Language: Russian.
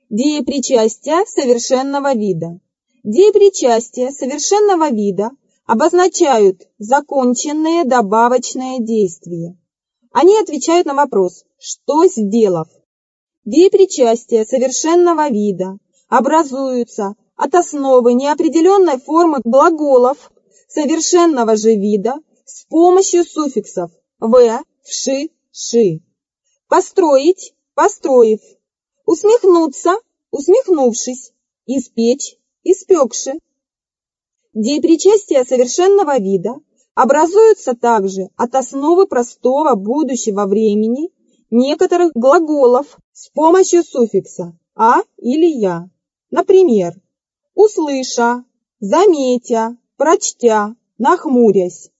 Деепричастия совершенного вида. Деепричастия совершенного вида обозначают законченные добавочные действия. Они отвечают на вопрос «что сделав?». Деепричастия совершенного вида образуются от основы неопределенной формы глаголов совершенного же вида с помощью суффиксов «в», «вши», «ши». Построить – построив. Усмехнуться – усмехнувшись. Испечь – испекши. Деепричастия совершенного вида образуются также от основы простого будущего времени некоторых глаголов с помощью суффикса «а» или «я». Например, услыша, заметя, прочтя, нахмурясь.